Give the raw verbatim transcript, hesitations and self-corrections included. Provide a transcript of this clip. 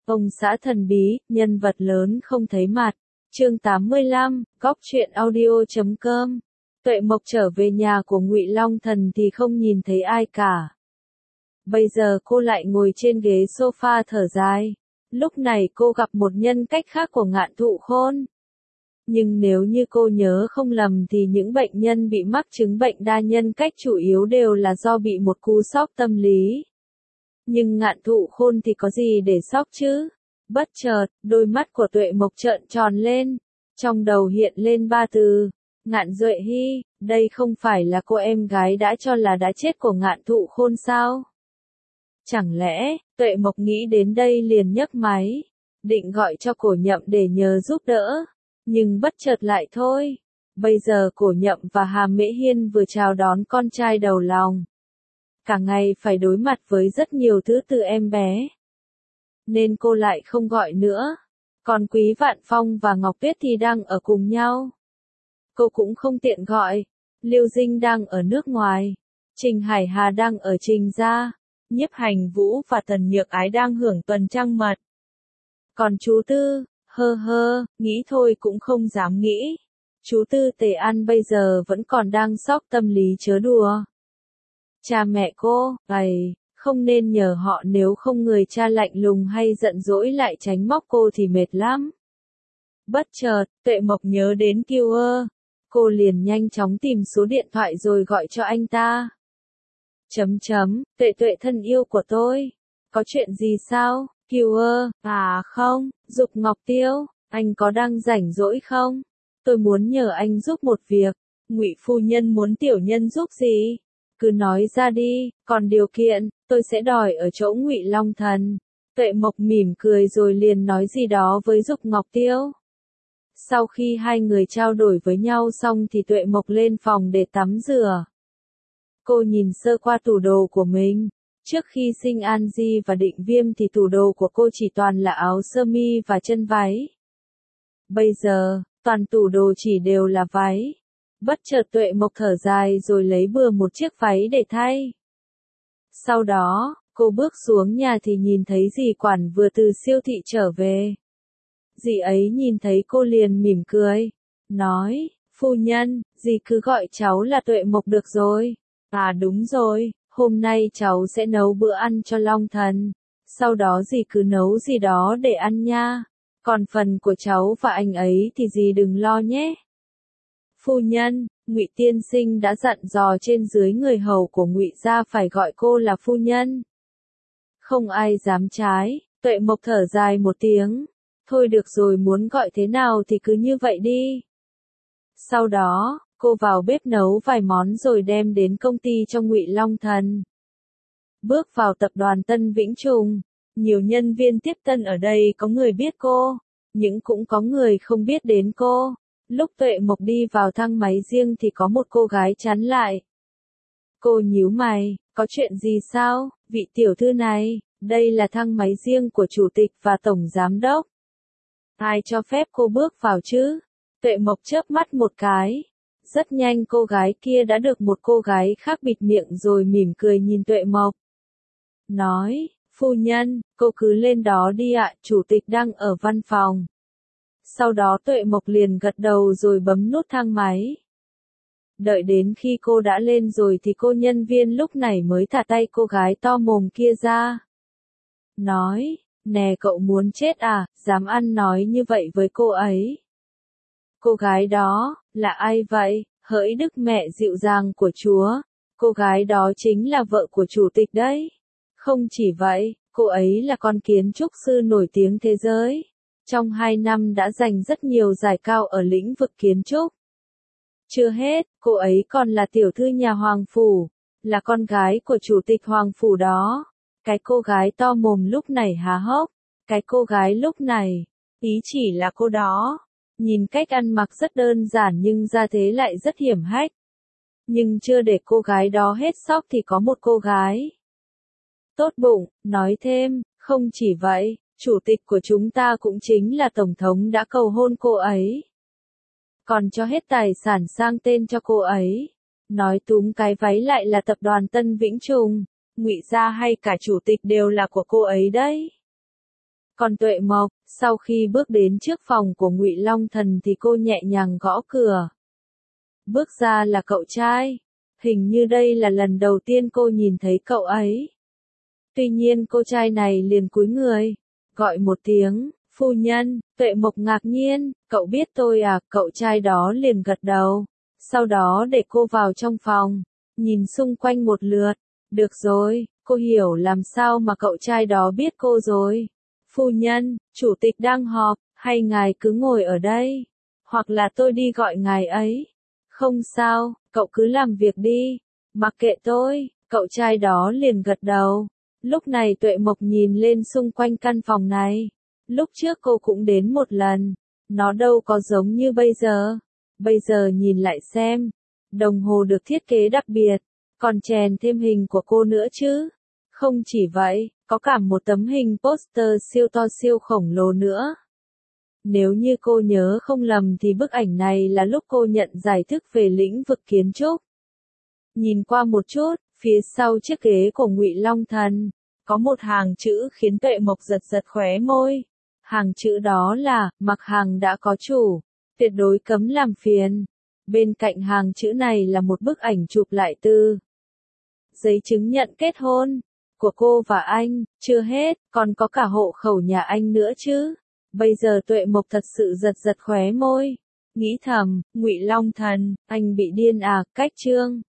Ông xã thần bí, nhân vật lớn không thấy mặt. Chương tám mươi lăm, góc truyện audio chấm com. Tuệ Mộc trở về nhà của Ngụy Long Thần thì không nhìn thấy ai cả. Bây giờ cô lại ngồi trên ghế sofa thở dài. Lúc này cô gặp một nhân cách khác của Ngạn Thụ Khôn. Nhưng nếu như cô nhớ không lầm thì những bệnh nhân bị mắc chứng bệnh đa nhân cách chủ yếu đều là do bị một cú sốc tâm lý. Nhưng Ngạn Thụ Khôn thì có gì để sốc chứ? Bất chợt, đôi mắt của Tuệ Mộc trợn tròn lên. Trong đầu hiện lên ba từ. Ngạn Duệ Hy, đây không phải là cô em gái đã cho là đã chết của Ngạn Thụ Khôn sao? Chẳng lẽ, Tuệ Mộc nghĩ đến đây liền nhấc máy. Định gọi cho Cổ Nhậm để nhờ giúp đỡ. Nhưng bất chợt lại thôi. Bây giờ Cổ Nhậm và Hà Mễ Hiên vừa chào đón con trai đầu lòng. Cả ngày phải đối mặt với rất nhiều thứ từ em bé. Nên cô lại không gọi nữa. Còn Quý Vạn Phong và Ngọc Tuyết thì đang ở cùng nhau. Cô cũng không tiện gọi. Liêu Dinh đang ở nước ngoài. Trình Hải Hà đang ở Trình gia. Nhiếp Hành Vũ và Tần Nhược Ái đang hưởng tuần trăng mật. Còn chú Tư, hơ hơ, nghĩ thôi cũng không dám nghĩ. Chú Tư Tề An bây giờ vẫn còn đang sốc tâm lý chớ đùa. Cha mẹ cô, ầy, không nên nhờ họ, nếu không người cha lạnh lùng hay giận dỗi lại tránh móc cô thì mệt lắm. Bất chợt, Tuệ Mộc nhớ đến Kiều ơ. Cô liền nhanh chóng tìm số điện thoại rồi gọi cho anh ta. Chấm chấm, Tuệ Tuệ thân yêu của tôi. Có chuyện gì sao, Kiều ơ? À không, Dục Ngọc Tiêu, anh có đang rảnh rỗi không? Tôi muốn nhờ anh giúp một việc. Ngụy phu nhân muốn tiểu nhân giúp gì? Cứ nói ra đi, còn điều kiện, tôi sẽ đòi ở chỗ Ngụy Long Thần. Tuệ Mộc mỉm cười rồi liền nói gì đó với Dục Ngọc Tiêu. Sau khi hai người trao đổi với nhau xong thì Tuệ Mộc lên phòng để tắm rửa. Cô nhìn sơ qua tủ đồ của mình. Trước khi sinh An Di và Định Viêm thì tủ đồ của cô chỉ toàn là áo sơ mi và chân váy. Bây giờ, toàn tủ đồ chỉ đều là váy. Bất chợt Tuệ Mộc thở dài rồi lấy bừa một chiếc váy để thay. Sau đó, cô bước xuống nhà thì nhìn thấy dì quản vừa từ siêu thị trở về. Dì ấy nhìn thấy cô liền mỉm cười. Nói, phu nhân, dì cứ gọi cháu là Tuệ Mộc được rồi. À đúng rồi, hôm nay cháu sẽ nấu bữa ăn cho Long Thần. Sau đó dì cứ nấu gì đó để ăn nha. Còn phần của cháu và anh ấy thì dì đừng lo nhé. Phu nhân, Ngụy tiên sinh đã dặn dò trên dưới người hầu của Ngụy gia phải gọi cô là phu nhân. Không ai dám trái. Tuệ Mộc thở dài một tiếng. Thôi được rồi, muốn gọi thế nào thì cứ như vậy đi. Sau đó, cô vào bếp nấu vài món rồi đem đến công ty cho Ngụy Long Thần. Bước vào tập đoàn Tân Vĩnh Trùng, nhiều nhân viên tiếp tân ở đây có người biết cô, nhưng cũng có người không biết đến cô. Lúc Tuệ Mộc đi vào thang máy riêng thì có một cô gái chắn lại. Cô nhíu mày, có chuyện gì sao, vị tiểu thư này, đây là thang máy riêng của chủ tịch và tổng giám đốc. Ai cho phép cô bước vào chứ? Tuệ Mộc chớp mắt một cái. Rất nhanh cô gái kia đã được một cô gái khác bịt miệng rồi mỉm cười nhìn Tuệ Mộc. Nói, phu nhân, cô cứ lên đó đi ạ, chủ tịch đang ở văn phòng. Sau đó Tuệ Mộc liền gật đầu rồi bấm nút thang máy. Đợi đến khi cô đã lên rồi thì cô nhân viên lúc này mới thả tay cô gái to mồm kia ra. Nói, nè cậu muốn chết à, dám ăn nói như vậy với cô ấy. Cô gái đó, là ai vậy? Hỡi Đức Mẹ dịu dàng của Chúa. Cô gái đó chính là vợ của chủ tịch đấy. Không chỉ vậy, cô ấy là con kiến trúc sư nổi tiếng thế giới. Trong hai năm đã giành rất nhiều giải cao ở lĩnh vực kiến trúc. Chưa hết, cô ấy còn là tiểu thư nhà Hoàng Phủ, là con gái của chủ tịch Hoàng Phủ đó. Cái cô gái to mồm lúc này há hốc. Cái cô gái lúc này, ý chỉ là cô đó. Nhìn cách ăn mặc rất đơn giản nhưng ra thế lại rất hiểm hách. Nhưng chưa để cô gái đó hết sốc thì có một cô gái tốt bụng, nói thêm, không chỉ vậy, chủ tịch của chúng ta cũng chính là tổng thống đã cầu hôn cô ấy. Còn cho hết tài sản sang tên cho cô ấy. Nói túm cái váy lại là tập đoàn Tân Vĩnh Trùng, Ngụy gia hay cả chủ tịch đều là của cô ấy đấy. Còn Tuệ Mộc, sau khi bước đến trước phòng của Ngụy Long Thần thì cô nhẹ nhàng gõ cửa. Bước ra là cậu trai. Hình như đây là lần đầu tiên cô nhìn thấy cậu ấy. Tuy nhiên cô trai này liền cúi người, gọi một tiếng, phu nhân. Tuệ Mộc ngạc nhiên, cậu biết tôi à? Cậu trai đó liền gật đầu. Sau đó để cô vào trong phòng, nhìn xung quanh một lượt. Được rồi, cô hiểu làm sao mà cậu trai đó biết cô rồi. Phu nhân, chủ tịch đang họp, hay ngài cứ ngồi ở đây? Hoặc là tôi đi gọi ngài ấy? Không sao, cậu cứ làm việc đi. Mặc kệ tôi, cậu trai đó liền gật đầu. Lúc này Tuệ Mộc nhìn lên xung quanh căn phòng này. Lúc trước cô cũng đến một lần. Nó đâu có giống như bây giờ. Bây giờ nhìn lại xem. Đồng hồ được thiết kế đặc biệt. Còn chèn thêm hình của cô nữa chứ. Không chỉ vậy, có cả một tấm hình poster siêu to siêu khổng lồ nữa. Nếu như cô nhớ không lầm thì bức ảnh này là lúc cô nhận giải thức về lĩnh vực kiến trúc. Nhìn qua một chút, phía sau chiếc ghế của Ngụy Long Thần, có một hàng chữ khiến Tuệ Mộc giật giật khóe môi. Hàng chữ đó là, mặc hàng đã có chủ, tuyệt đối cấm làm phiền. Bên cạnh hàng chữ này là một bức ảnh chụp lại từ giấy chứng nhận kết hôn của cô và anh, chưa hết, còn có cả hộ khẩu nhà anh nữa chứ. Bây giờ Tuệ Mộc thật sự giật giật khóe môi, nghĩ thầm, Ngụy Long Thần, anh bị điên à? Cách chương